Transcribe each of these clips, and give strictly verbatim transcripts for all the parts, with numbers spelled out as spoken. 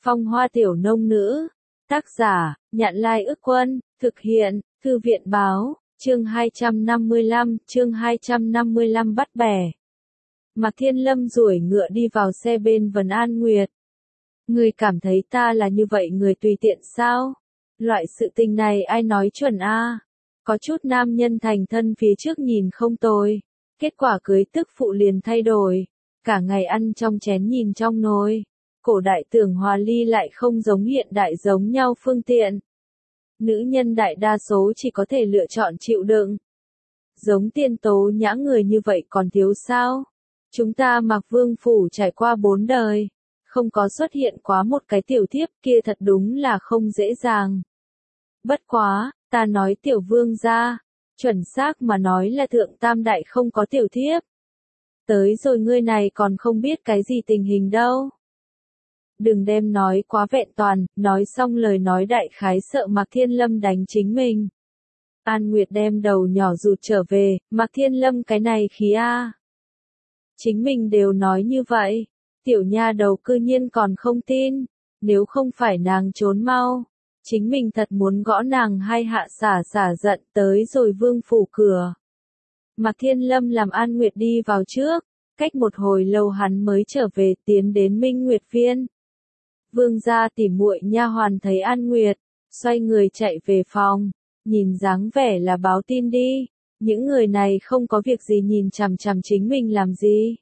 Phong hoa tiểu nông nữ. Tác giả, Nhạn Lai Ức Quân, thực hiện, Thư viện Báo, chương hai trăm năm mươi lăm, chương hai trăm năm mươi lăm bắt bẻ. Mạc Thiên Lâm duỗi ngựa đi vào xe bên Vân An Nguyệt. Người cảm thấy ta là như vậy người tùy tiện sao? Loại sự tình này ai nói chuẩn a? Có chút nam nhân thành thân phía trước nhìn không tồi, kết quả cưới tức phụ liền thay đổi, cả ngày ăn trong chén nhìn trong nồi. Cổ đại tưởng hòa ly lại không giống hiện đại giống nhau phương tiện. Nữ nhân đại đa số chỉ có thể lựa chọn chịu đựng. Giống Tiên Tố Nhã người như vậy còn thiếu sao? Chúng ta Mạc Vương phủ trải qua bốn đời, không có xuất hiện quá một cái tiểu thiếp kia thật đúng là không dễ dàng. Bất quá, ta nói tiểu vương gia, chuẩn xác mà nói là thượng tam đại không có tiểu thiếp. Tới rồi ngươi này còn không biết cái gì tình hình đâu. Đừng đem nói quá vẹn toàn, nói xong lời nói đại khái sợ Mạc Thiên Lâm đánh chính mình. An Nguyệt đem đầu nhỏ rụt trở về, Mạc Thiên Lâm cái này khí a. Chính mình đều nói như vậy, tiểu nha đầu cư nhiên còn không tin, nếu không phải nàng trốn mau, chính mình thật muốn gõ nàng hai hạ xả xả giận tới rồi vương phủ cửa. Mạc Thiên Lâm làm An Nguyệt đi vào trước, cách một hồi lâu hắn mới trở về tiến đến Minh Nguyệt Viên. Vương gia tỉ muội nha hoàn thấy An Nguyệt, xoay người chạy về phòng, nhìn dáng vẻ là báo tin đi, những người này không có việc gì nhìn chằm chằm chính mình làm gì.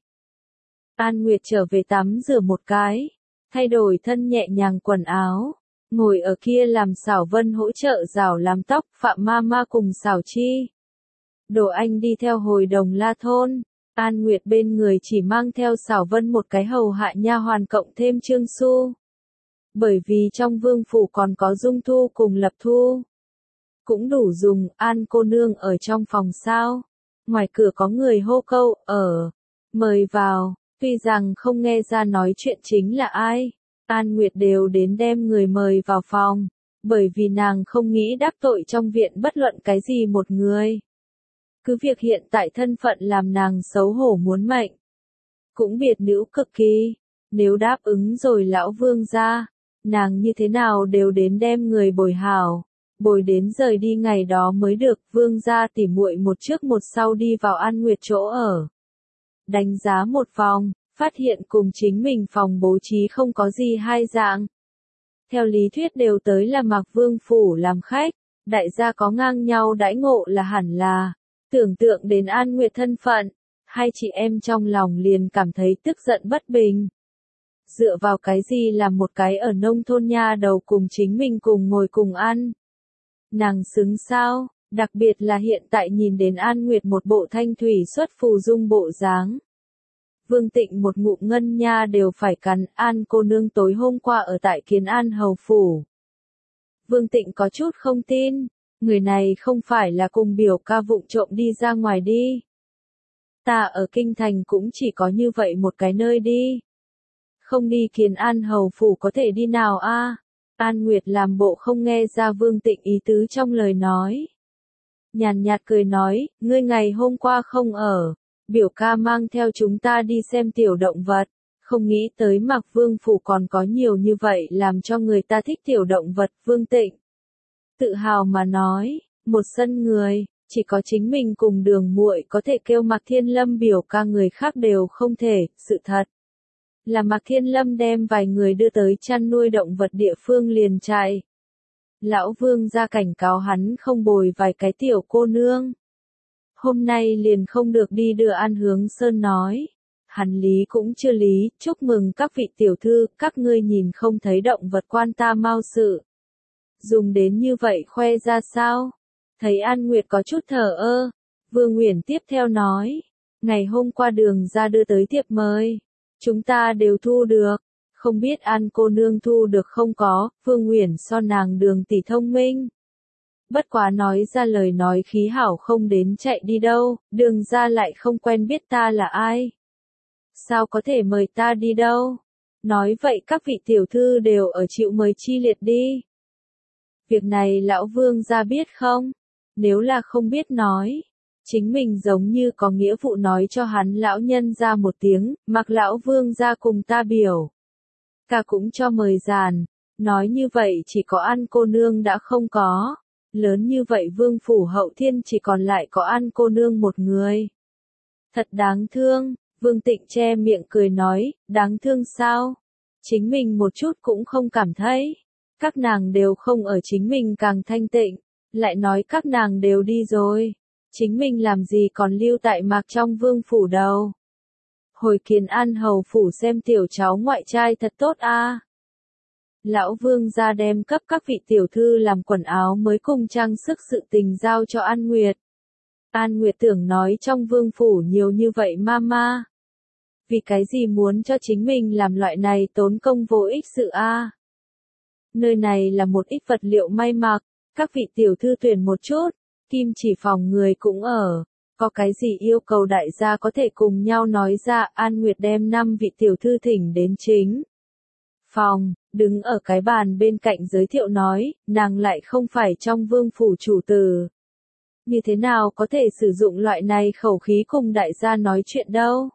An Nguyệt trở về tắm rửa một cái, thay đổi thân nhẹ nhàng quần áo, ngồi ở kia làm Xảo Vân hỗ trợ rảo làm tóc, Phạm Ma Ma cùng Xảo Chi. Đồ Anh đi theo hồi Đồng La thôn, An Nguyệt bên người chỉ mang theo Xảo Vân một cái hầu hạ nha hoàn cộng thêm Trương Xu. Bởi vì trong vương phủ còn có Dung Thu cùng Lập Thu. Cũng đủ dùng, An cô nương ở trong phòng sao. Ngoài cửa có người hô câu, ở, mời vào, tuy rằng không nghe ra nói chuyện chính là ai. An Nguyệt đều đến đem người mời vào phòng, bởi vì nàng không nghĩ đắc tội trong viện bất luận cái gì một người. Cứ việc hiện tại thân phận làm nàng xấu hổ muốn mệnh. Cũng biệt nữ cực kỳ, nếu đáp ứng rồi lão vương gia, nàng như thế nào đều đến đem người bồi hảo, bồi đến rời đi ngày đó mới được. Vương gia tỉ muội một trước một sau đi vào An Nguyệt chỗ ở. Đánh giá một phòng, phát hiện cùng chính mình phòng bố trí không có gì hai dạng. Theo lý thuyết đều tới là Mạc Vương phủ làm khách, đại gia có ngang nhau đãi ngộ là hẳn là. Tưởng tượng đến An Nguyệt thân phận, hai chị em trong lòng liền cảm thấy tức giận bất bình. Dựa vào cái gì làm một cái ở nông thôn nha đầu cùng chính mình cùng ngồi cùng ăn. Nàng xứng sao, đặc biệt là hiện tại nhìn đến An Nguyệt một bộ thanh thủy xuất phù dung bộ dáng. Vương Tịnh một ngụm ngân nha đều phải cắn. An cô nương tối hôm qua ở tại Kiến An hầu phủ. Vương Tịnh có chút không tin, người này không phải là cùng biểu ca vụng trộm đi ra ngoài đi. Ta ở kinh thành cũng chỉ có như vậy một cái nơi đi. Không đi Kiến An hầu phủ có thể đi nào a? An Nguyệt làm bộ không nghe ra Vương Tịnh ý tứ trong lời nói. Nhàn nhạt cười nói, ngươi ngày hôm qua không ở, biểu ca mang theo chúng ta đi xem tiểu động vật, không nghĩ tới Mạc Vương phủ còn có nhiều như vậy làm cho người ta thích tiểu động vật. Vương Tịnh tự hào mà nói, một sân người, chỉ có chính mình cùng Đường muội có thể kêu Mạc Thiên Lâm biểu ca, người khác đều không thể. Sự thật là Mạc Thiên Lâm đem vài người đưa tới chăn nuôi động vật địa phương liền chạy. Lão Vương ra cảnh cáo hắn không bồi vài cái tiểu cô nương. Hôm nay liền không được đi đưa An Hướng Sơn nói. Hắn lý cũng chưa lý, chúc mừng các vị tiểu thư, các ngươi nhìn không thấy động vật quan ta mau sự. Dùng đến như vậy khoe ra sao? Thấy An Nguyệt có chút thờ ơ, Vương Uyển tiếp theo nói. Ngày hôm qua Đường ra đưa tới thiệp mời. Chúng ta đều thu được, không biết An cô nương thu được không có. Vương Uyển so nàng Đường tỷ thông minh. Bất quá nói ra lời nói khí hảo không đến chạy đi đâu, Đường ra lại không quen biết ta là ai. Sao có thể mời ta đi đâu? Nói vậy các vị tiểu thư đều ở chịu mời chi liệt đi. Việc này lão Vương ra biết không? Nếu là không biết nói, chính mình giống như có nghĩa vụ nói cho hắn lão nhân ra một tiếng, mặc lão Vương ra cùng ta biểu. ca cũng cho mời dàn. Nói như vậy chỉ có An cô nương đã không có. Lớn như vậy vương phủ hậu thiên chỉ còn lại có An cô nương một người. Thật đáng thương, Vương Tịnh che miệng cười nói, đáng thương sao? Chính mình một chút cũng không cảm thấy. Các nàng đều không ở, chính mình càng thanh tịnh, lại nói các nàng đều đi rồi. Chính mình làm gì còn lưu tại mạc trong vương phủ đâu. Hồi kiến An hầu phủ xem tiểu cháu ngoại trai thật tốt a. À. Lão vương ra đem cấp các vị tiểu thư làm quần áo mới cùng trang sức sự tình giao cho An Nguyệt. An Nguyệt tưởng nói trong vương phủ nhiều như vậy mama. Vì cái gì muốn cho chính mình làm loại này tốn công vô ích sự a? À. Nơi này là một ít vật liệu may mặc, các vị tiểu thư tuyển một chút, kim chỉ phòng người cũng ở. Có cái gì yêu cầu đại gia có thể cùng nhau nói ra. An Nguyệt đem năm vị tiểu thư thỉnh đến chính phòng, đứng ở cái bàn bên cạnh giới thiệu nói, nàng lại không phải trong vương phủ chủ tử. Như thế nào có thể sử dụng loại này khẩu khí cùng đại gia nói chuyện đâu?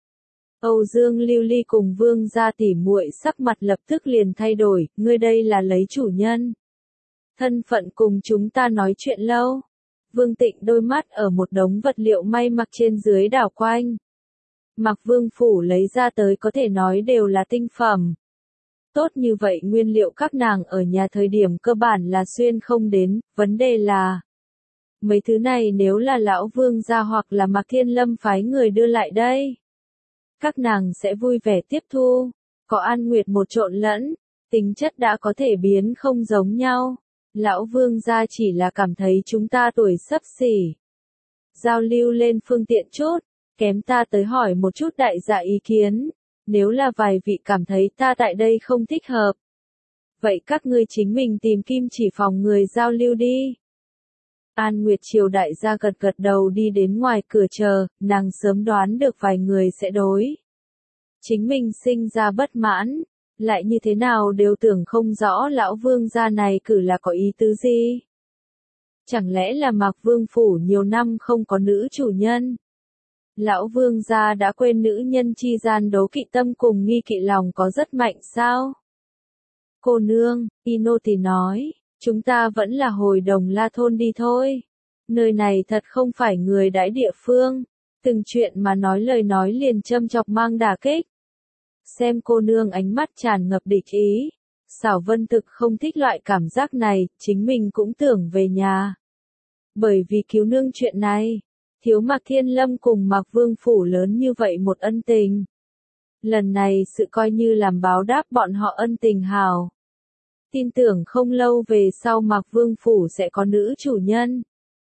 Âu Dương Lưu Ly cùng vương gia tỉ muội sắc mặt lập tức liền thay đổi, ngươi đây là lấy chủ nhân. Thân phận cùng chúng ta nói chuyện lâu. Vương Tịnh đôi mắt ở một đống vật liệu may mặc trên dưới đảo quanh. Mặc vương phủ lấy ra tới có thể nói đều là tinh phẩm. Tốt như vậy nguyên liệu các nàng ở nhà thời điểm cơ bản là xuyên không đến, vấn đề là mấy thứ này nếu là lão vương gia hoặc là Mạc Thiên Lâm phái người đưa lại đây. Các nàng sẽ vui vẻ tiếp thu, có An Nguyệt một trộn lẫn, tính chất đã có thể biến không giống nhau. Lão vương gia chỉ là cảm thấy chúng ta tuổi sắp xỉ. Giao lưu lên phương tiện chút, kém ta tới hỏi một chút đại gia ý kiến, nếu là vài vị cảm thấy ta tại đây không thích hợp. Vậy các ngươi chính mình tìm kim chỉ phòng người giao lưu đi. An Nguyệt triều đại gia gật gật đầu đi đến ngoài cửa chờ, nàng sớm đoán được vài người sẽ đối. Chính mình sinh ra bất mãn, lại như thế nào đều tưởng không rõ lão vương gia này cử là có ý tứ gì. Chẳng lẽ là Mạc Vương phủ nhiều năm không có nữ chủ nhân? Lão vương gia đã quên nữ nhân chi gian đố kỵ tâm cùng nghi kỵ lòng có rất mạnh sao? Cô nương, Ino thì nói, chúng ta vẫn là hồi Đồng La thôn đi thôi. Nơi này thật không phải người đãi địa phương, từng chuyện mà nói lời nói liền châm chọc mang đả kích. Xem cô nương ánh mắt tràn ngập địch ý. Xảo Vân thực không thích loại cảm giác này, chính mình cũng tưởng về nhà. Bởi vì cứu nương chuyện này, thiếu Mạc Thiên Lâm cùng Mạc Vương phủ lớn như vậy một ân tình. Lần này sự coi như làm báo đáp bọn họ ân tình hào. Tin tưởng không lâu về sau Mạc Vương phủ sẽ có nữ chủ nhân.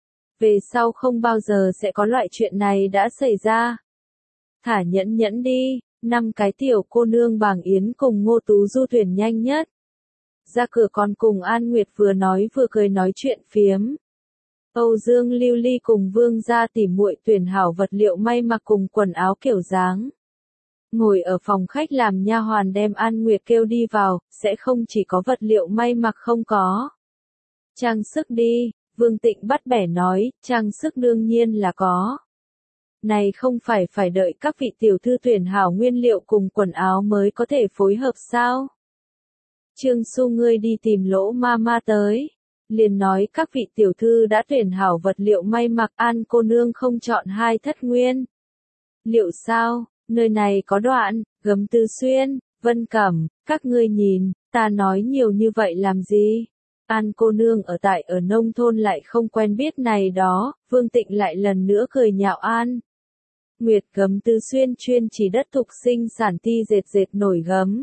Về sau không bao giờ sẽ có loại chuyện này đã xảy ra. Thả nhẫn nhẫn đi. Năm cái tiểu cô nương Bàng Yến cùng Ngô Tú Du thuyền nhanh nhất. Ra cửa còn cùng An Nguyệt vừa nói vừa cười nói chuyện phiếm. Âu Dương Lưu Ly cùng vương gia tỉ muội tuyển hảo vật liệu may mặc cùng quần áo kiểu dáng. Ngồi ở phòng khách làm nha hoàn đem An Nguyệt kêu đi vào, sẽ không chỉ có vật liệu may mặc không có. Trang sức đi, Vương Tịnh bắt bẻ nói, trang sức đương nhiên là có. Này không phải phải đợi các vị tiểu thư tuyển hảo nguyên liệu cùng quần áo mới có thể phối hợp sao? Trương Xu ngươi đi tìm Lỗ ma ma tới. Liền nói các vị tiểu thư đã tuyển hảo vật liệu may mặc, An cô nương không chọn hai thất nguyên. Liệu sao, nơi này có đoạn, gấm Tư Xuyên, Vân Cẩm, các ngươi nhìn, ta nói nhiều như vậy làm gì? An cô nương ở tại ở nông thôn lại không quen biết này đó, Vương Tịnh lại lần nữa cười nhạo An. Nguyệt gấm Tư Xuyên chuyên chỉ đất thục sinh sản ti dệt dệt nổi gấm.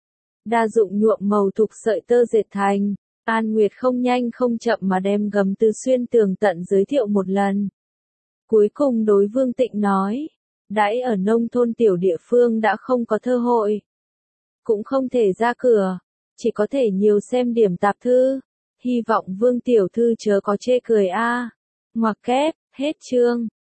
Đa dụng nhuộm màu thục sợi tơ dệt thành. An Nguyệt không nhanh không chậm mà đem gấm Tư Xuyên tường tận giới thiệu một lần. Cuối cùng đối Vương Tịnh nói, đãi ở nông thôn tiểu địa phương đã không có thơ hội. Cũng không thể ra cửa, chỉ có thể nhiều xem điểm tạp thư. Hy vọng Vương tiểu thư chớ có chê cười a. Ngoặc kép, hết chương.